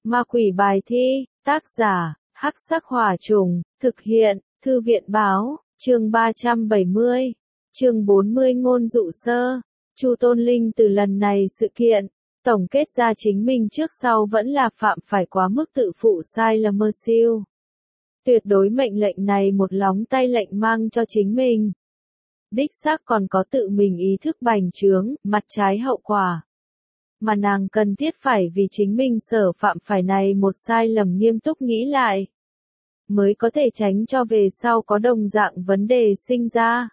Ma quỷ bài thi, tác giả, Hắc Sắc Hỏa Trùng, thực hiện, Thư viện báo, chương 370, chương 40 ngôn dụ sơ. Chu Tôn Linh từ lần này sự kiện, tổng kết ra chính mình trước sau vẫn là phạm phải quá mức tự phụ sai lầm mơ siêu. Tuyệt đối mệnh lệnh này một lóng tay lệnh mang cho chính mình. Đích xác còn có tự mình ý thức bành trướng, mặt trái hậu quả. Mà nàng cần thiết phải vì chính mình sở phạm phải này một sai lầm nghiêm túc nghĩ lại. Mới có thể tránh cho về sau có đồng dạng vấn đề sinh ra.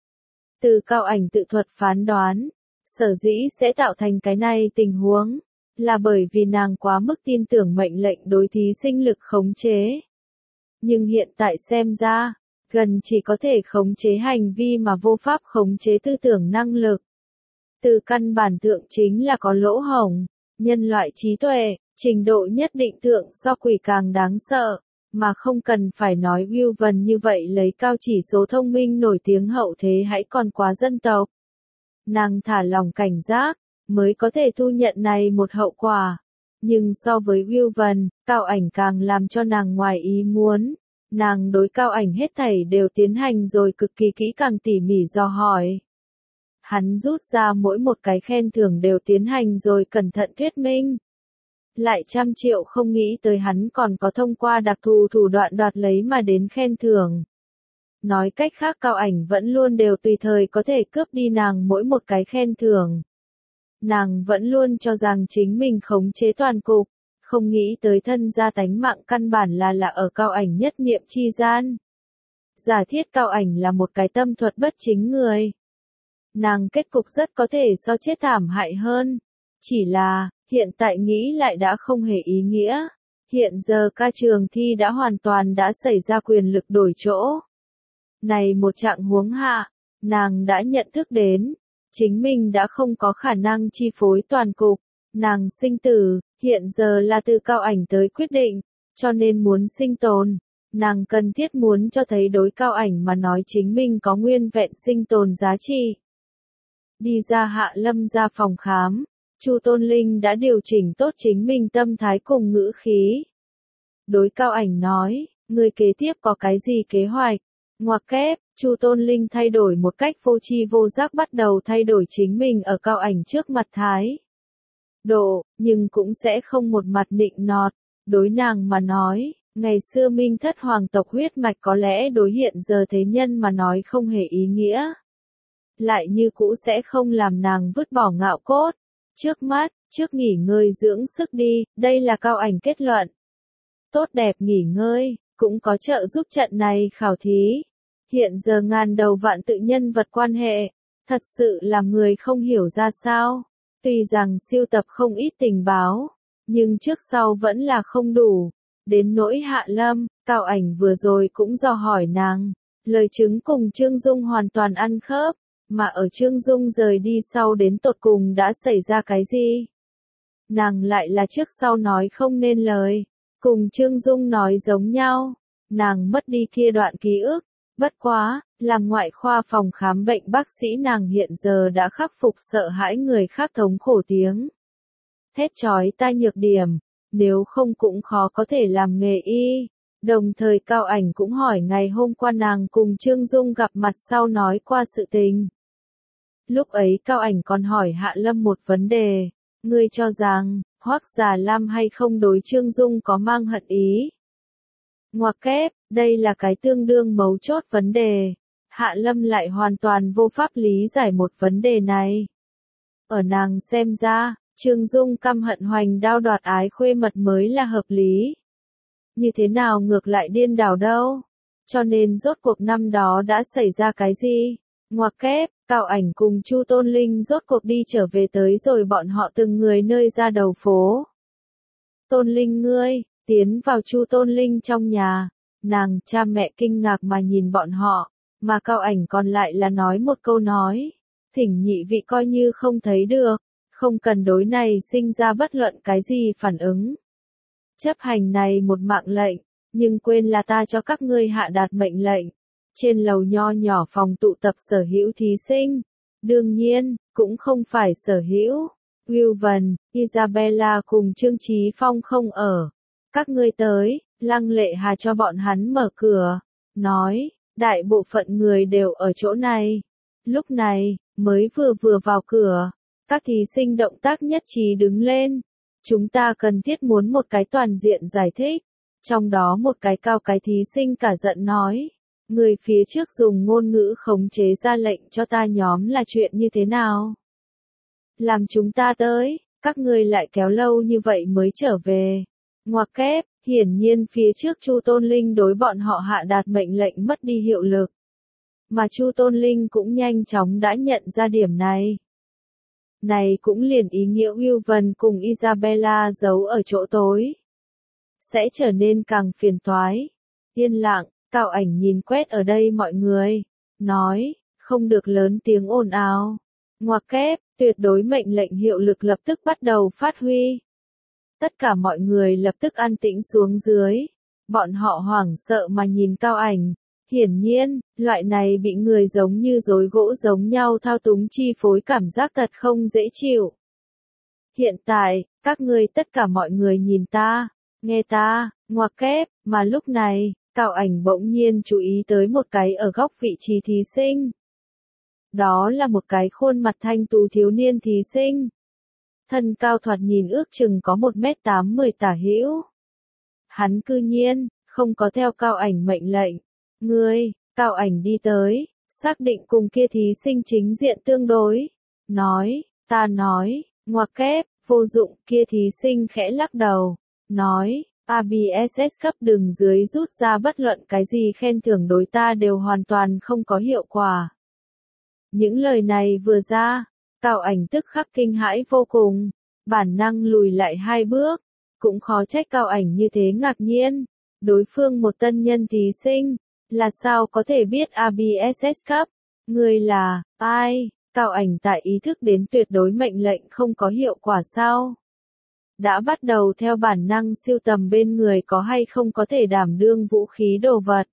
Từ cao ảnh tự thuật phán đoán, sở dĩ sẽ tạo thành cái này tình huống, là bởi vì nàng quá mức tin tưởng mệnh lệnh đối thí sinh lực khống chế. Nhưng hiện tại xem ra, gần chỉ có thể khống chế hành vi mà vô pháp khống chế tư tưởng năng lực. Từ căn bản thượng chính là có lỗ hổng, nhân loại trí tuệ, trình độ nhất định thượng so quỷ càng đáng sợ, mà không cần phải nói Will Vân như vậy lấy cao chỉ số thông minh nổi tiếng hậu thế hãy còn quá dân tộc. Nàng thả lòng cảnh giác, mới có thể thu nhận này một hậu quả. Nhưng so với Will Vân, cao ảnh càng làm cho nàng ngoài ý muốn. Nàng đối cao ảnh hết thảy đều tiến hành rồi cực kỳ kỹ càng tỉ mỉ dò hỏi. Hắn rút ra mỗi một cái khen thưởng đều tiến hành rồi cẩn thận thuyết minh. Lại 100.000.000 không nghĩ tới hắn còn có thông qua đặc thù thủ đoạn đoạt lấy mà đến khen thưởng. Nói cách khác cao ảnh vẫn luôn đều tùy thời có thể cướp đi nàng mỗi một cái khen thưởng. Nàng vẫn luôn cho rằng chính mình khống chế toàn cục, không nghĩ tới thân gia tánh mạng căn bản là ở cao ảnh nhất niệm chi gian. Giả thiết cao ảnh là một cái tâm thuật bất chính người. Nàng kết cục rất có thể so chết thảm hại hơn. Chỉ là, hiện tại nghĩ lại đã không hề ý nghĩa. Hiện giờ ca trường thi đã hoàn toàn đã xảy ra quyền lực đổi chỗ. Này một trạng huống hạ, nàng đã nhận thức đến, chính mình đã không có khả năng chi phối toàn cục. Nàng sinh tử, hiện giờ là từ cao ảnh tới quyết định, cho nên muốn sinh tồn. Nàng cần thiết muốn cho thấy đối cao ảnh mà nói chính mình có nguyên vẹn sinh tồn giá trị. Đi ra Hạ Lâm ra phòng khám, Chu Tôn Linh đã điều chỉnh tốt chính mình tâm thái cùng ngữ khí. Đối cao ảnh nói, người kế tiếp có cái gì kế hoạch? Ngoặc kép, Chu Tôn Linh thay đổi một cách vô tri vô giác bắt đầu thay đổi chính mình ở cao ảnh trước mặt thái. Nhưng cũng sẽ không một mặt nịnh nọt. Đối nàng mà nói, ngày xưa Minh Thất hoàng tộc huyết mạch có lẽ đối hiện giờ thế nhân mà nói không hề ý nghĩa. Lại như cũ sẽ không làm nàng vứt bỏ ngạo cốt. Trước mắt, trước nghỉ ngơi dưỡng sức đi, đây là cao ảnh kết luận. Tốt đẹp nghỉ ngơi, cũng có trợ giúp trận này khảo thí. Hiện giờ ngàn đầu vạn tự nhân vật quan hệ, thật sự làm người không hiểu ra sao. Tuy rằng siêu tập không ít tình báo, nhưng trước sau vẫn là không đủ. Đến nỗi Hạ Lâm, cao ảnh vừa rồi cũng dò hỏi nàng, lời chứng cùng Trương Dung hoàn toàn ăn khớp, mà ở Trương Dung rời đi sau đến tột cùng đã xảy ra cái gì? Nàng lại là trước sau nói không nên lời, cùng Trương Dung nói giống nhau, nàng mất đi kia đoạn ký ức. Bất quá, làm ngoại khoa phòng khám bệnh bác sĩ nàng hiện giờ đã khắc phục sợ hãi người khác thống khổ tiếng. Thét chói tai nhược điểm, nếu không cũng khó có thể làm nghề y. Đồng thời cao ảnh cũng hỏi ngày hôm qua nàng cùng Trương Dung gặp mặt sau nói qua sự tình. Lúc ấy cao ảnh còn hỏi Hạ Lâm một vấn đề, ngươi cho rằng, Hoắc Già Lam hay không đối Trương Dung có mang hận ý? Ngoặc kép, đây là cái tương đương mấu chốt vấn đề. Hạ Lâm lại hoàn toàn vô pháp lý giải một vấn đề này. Ở nàng xem ra, Trương Dung căm hận hoành đao đoạt ái khuê mật mới là hợp lý. Như thế nào ngược lại điên đảo đâu? Cho nên rốt cuộc năm đó đã xảy ra cái gì? Ngoặc kép, cao ảnh cùng Chu Tôn Linh rốt cuộc đi trở về tới rồi bọn họ từng người nơi ra đầu phố. Tôn Linh ngươi, tiến vào Chu Tôn Linh trong nhà, nàng cha mẹ kinh ngạc mà nhìn bọn họ, mà cao ảnh còn lại là nói một câu nói, thỉnh nhị vị coi như không thấy được, không cần đối này sinh ra bất luận cái gì phản ứng. Chấp hành này một mạng lệnh, nhưng quên là ta cho các ngươi hạ đạt mệnh lệnh. Trên lầu nho nhỏ phòng tụ tập sở hữu thí sinh, đương nhiên, cũng không phải sở hữu, Wilvan, Isabella cùng Trương Chí Phong không ở. Các ngươi tới, Lăng Lệ Hà cho bọn hắn mở cửa, nói, đại bộ phận người đều ở chỗ này. Lúc này, mới vừa vào cửa, các thí sinh động tác nhất trí đứng lên. Chúng ta cần thiết muốn một cái toàn diện giải thích. Trong đó một cái cao cái thí sinh cả giận nói, người phía trước dùng ngôn ngữ khống chế ra lệnh cho ta nhóm là chuyện như thế nào? Làm chúng ta tới, các ngươi lại kéo lâu như vậy mới trở về. Ngoặc kép, hiển nhiên phía trước Chu Tôn Linh đối bọn họ hạ đạt mệnh lệnh mất đi hiệu lực. Mà Chu Tôn Linh cũng nhanh chóng đã nhận ra điểm này. Này cũng liền ý nghĩa Wilvan cùng Isabella giấu ở chỗ tối. Sẽ trở nên càng phiền toái. Yên lặng, Cao Ảnh nhìn quét ở đây mọi người. Nói, không được lớn tiếng ồn ào. Ngoặc kép, tuyệt đối mệnh lệnh hiệu lực lập tức bắt đầu phát huy. Tất cả mọi người lập tức an tĩnh xuống dưới. Bọn họ hoảng sợ mà nhìn Cao Ảnh. Hiển nhiên, loại này bị người giống như rối gỗ giống nhau thao túng chi phối cảm giác thật không dễ chịu. Hiện tại, các ngươi tất cả mọi người nhìn ta, nghe ta, ngoặc kép, mà lúc này, Cao Ảnh bỗng nhiên chú ý tới một cái ở góc vị trí thí sinh. Đó là một cái khuôn mặt thanh tú thiếu niên thí sinh. Thân cao thoạt nhìn ước chừng có 1m80 tả hữu. Hắn cư nhiên, không có theo Cao Ảnh mệnh lệnh. Ngươi, Cao Ảnh đi tới, xác định cùng kia thí sinh chính diện tương đối. Nói, ta nói, ngoặc kép, vô dụng, kia thí sinh khẽ lắc đầu. Nói, ABSS cấp đường dưới rút ra bất luận cái gì khen thưởng đối ta đều hoàn toàn không có hiệu quả. Những lời này vừa ra, Cao Ảnh tức khắc kinh hãi vô cùng, bản năng lùi lại 2 bước, cũng khó trách Cao Ảnh như thế ngạc nhiên. Đối phương một tân nhân thí sinh, là sao có thể biết ABSS cấp? Người là, ai? Cao Ảnh tại ý thức đến tuyệt đối mệnh lệnh không có hiệu quả sao? Đã bắt đầu theo bản năng siêu tầm bên người có hay không có thể đảm đương vũ khí đồ vật.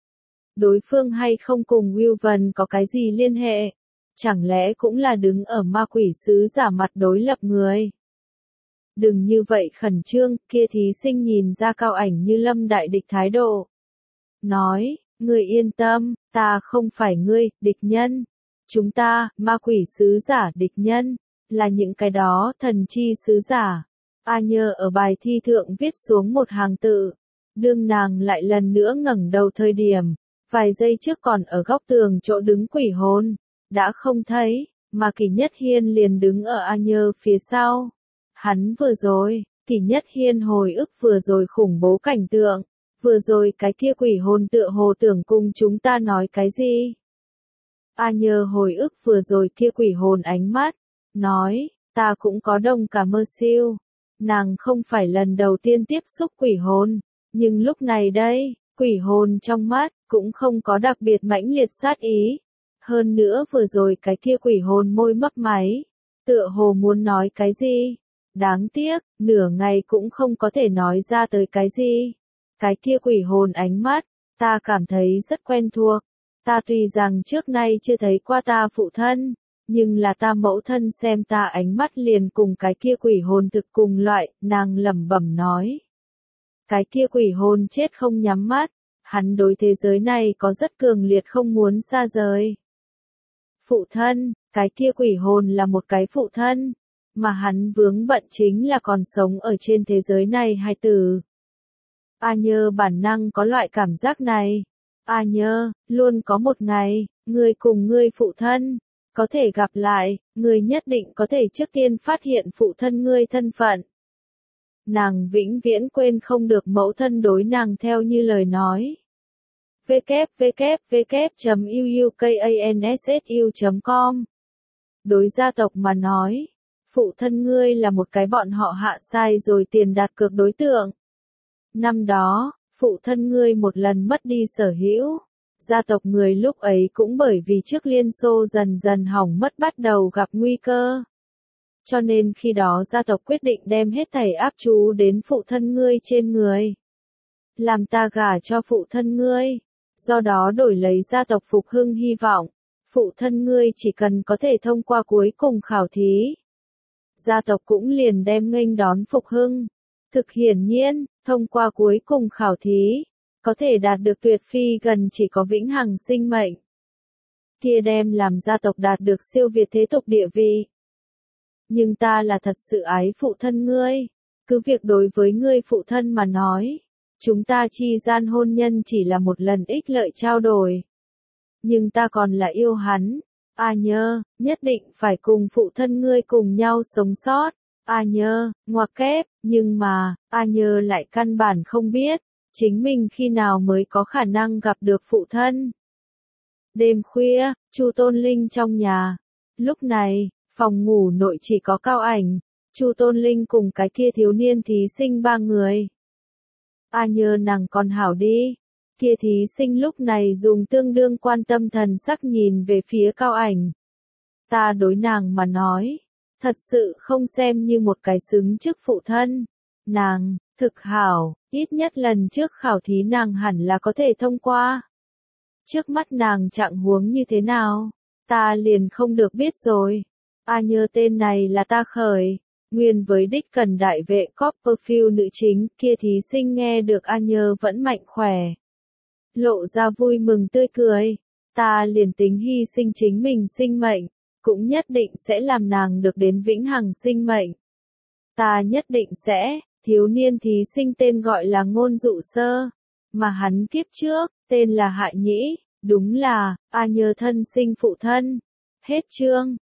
Đối phương hay không cùng Wilvan có cái gì liên hệ? Chẳng lẽ cũng là đứng ở ma quỷ sứ giả mặt đối lập người? Đừng như vậy khẩn trương, kia thí sinh nhìn ra Cao Ảnh như lâm đại địch thái độ. Nói, ngươi yên tâm, ta không phải ngươi, địch nhân. Chúng ta, ma quỷ sứ giả địch nhân, là những cái đó thần chi sứ giả. A Nhơ ở bài thi thượng viết xuống một hàng tự. Đương nàng lại lần nữa ngẩng đầu thời điểm, vài giây trước còn ở góc tường chỗ đứng quỷ hồn, đã không thấy, mà Kỷ Nhất Hiên liền đứng ở A Nhơ phía sau. Hắn vừa rồi, Kỷ Nhất Hiên hồi ức vừa rồi khủng bố cảnh tượng, vừa rồi cái kia quỷ hồn tựa hồ tưởng cùng chúng ta nói cái gì. A Nhơ hồi ức vừa rồi kia quỷ hồn ánh mắt, nói, ta cũng có đồng cảm mơ siêu. Nàng không phải lần đầu tiên tiếp xúc quỷ hồn, nhưng lúc này đây, quỷ hồn trong mắt, cũng không có đặc biệt mãnh liệt sát ý. Hơn nữa vừa rồi cái kia quỷ hồn môi mấp máy, tựa hồ muốn nói cái gì. Đáng tiếc, nửa ngày cũng không có thể nói ra tới cái gì. Cái kia quỷ hồn ánh mắt, ta cảm thấy rất quen thuộc. Ta tuy rằng trước nay chưa thấy qua ta phụ thân, nhưng là ta mẫu thân xem ta ánh mắt liền cùng cái kia quỷ hồn thực cùng loại, nàng lẩm bẩm nói. Cái kia quỷ hồn chết không nhắm mắt, hắn đối thế giới này có rất cường liệt không muốn xa rời. Phụ thân, cái kia quỷ hồn là một cái phụ thân, mà hắn vướng bận chính là còn sống ở trên thế giới này hai từ. A Nhơ bản năng có loại cảm giác này. A Nhơ, luôn có một ngày, ngươi cùng ngươi phụ thân, có thể gặp lại, ngươi nhất định có thể trước tiên phát hiện phụ thân ngươi thân phận. Nàng vĩnh viễn quên không được mẫu thân đối nàng theo như lời nói. www.uukansu.com Đối gia tộc mà nói, phụ thân ngươi là một cái bọn họ hạ sai rồi tiền đặt cược đối tượng. Năm đó, phụ thân ngươi một lần mất đi sở hữu. Gia tộc người lúc ấy cũng bởi vì trước Liên Xô dần dần hỏng mất bắt đầu gặp nguy cơ. Cho nên khi đó gia tộc quyết định đem hết thảy áp chú đến phụ thân ngươi trên người. Làm ta gả cho phụ thân ngươi. Do đó đổi lấy gia tộc phục hưng hy vọng. Phụ thân ngươi chỉ cần có thể thông qua cuối cùng khảo thí. gia tộc cũng liền đem nghênh đón phục hưng. Thực hiển nhiên, thông qua cuối cùng khảo thí, có thể đạt được tuyệt phi gần chỉ có vĩnh hằng sinh mệnh. Kia đem làm gia tộc đạt được siêu việt thế tục địa vị. Nhưng ta là thật sự ái phụ thân ngươi, cứ việc đối với ngươi phụ thân mà nói, chúng ta chi gian hôn nhân chỉ là một lần ích lợi trao đổi. Nhưng ta còn là yêu hắn, A Nhơ, nhất định phải cùng phụ thân ngươi cùng nhau sống sót. A Nhơ, ngoặc kép, nhưng mà, A Nhơ lại căn bản không biết, chính mình khi nào mới có khả năng gặp được phụ thân. Đêm khuya, Chu Tôn Linh trong nhà. Lúc này, phòng ngủ nội chỉ có Cao Ảnh, Chu Tôn Linh cùng cái kia thiếu niên thí sinh 3 người. A Nhơ nàng còn hảo đi. Kia thí sinh lúc này dùng tương đương quan tâm thần sắc nhìn về phía Cao Ảnh. Ta đối nàng mà nói, thật sự không xem như một cái xứng chức phụ thân. Nàng, thực hảo, ít nhất lần trước khảo thí nàng hẳn là có thể thông qua. Trước mắt nàng trạng huống như thế nào, ta liền không được biết rồi. A Nhơ tên này là ta khởi, nguyên với đích cần đại vệ Copperfield nữ chính, kia thí sinh nghe được A Nhơ vẫn mạnh khỏe. Lộ ra vui mừng tươi cười, ta liền tính hy sinh chính mình sinh mệnh, cũng nhất định sẽ làm nàng được đến vĩnh hằng sinh mệnh. Ta nhất định sẽ, thiếu niên thí sinh tên gọi là Ngôn Dụ Sơ, mà hắn kiếp trước, tên là Hại Nhĩ, đúng là, A Nhơ thân sinh phụ thân. Hết chương.